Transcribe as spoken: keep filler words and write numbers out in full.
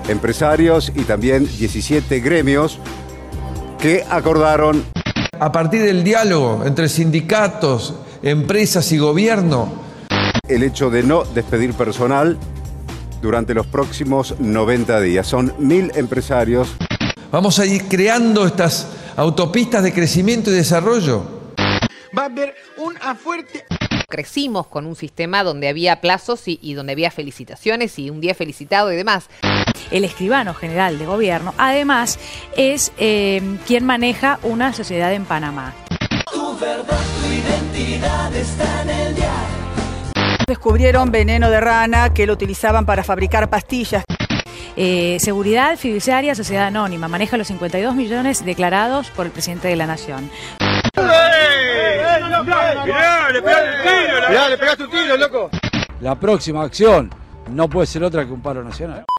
empresarios y también diecisiete gremios que acordaron, a partir del diálogo entre sindicatos, empresas y gobierno, el hecho de no despedir personal durante los próximos noventa días. Son mil empresarios. Vamos a ir creando estas autopistas de crecimiento y desarrollo. Va a haber una fuerte... Crecimos con un sistema donde había plazos y, y donde había felicitaciones y un día felicitado y demás. El escribano general de gobierno, además, es eh, quien maneja una sociedad en Panamá. Tu verdad, tu identidad está en el diario. Descubrieron veneno de rana que lo utilizaban para fabricar pastillas. Eh, seguridad fiduciaria, sociedad anónima, maneja los cincuenta y dos millones declarados por el presidente de la Nación. Mirá, le pegaste un tiro, mirá, le pegaste un tiro, loco. La próxima acción no puede ser otra que un paro nacional.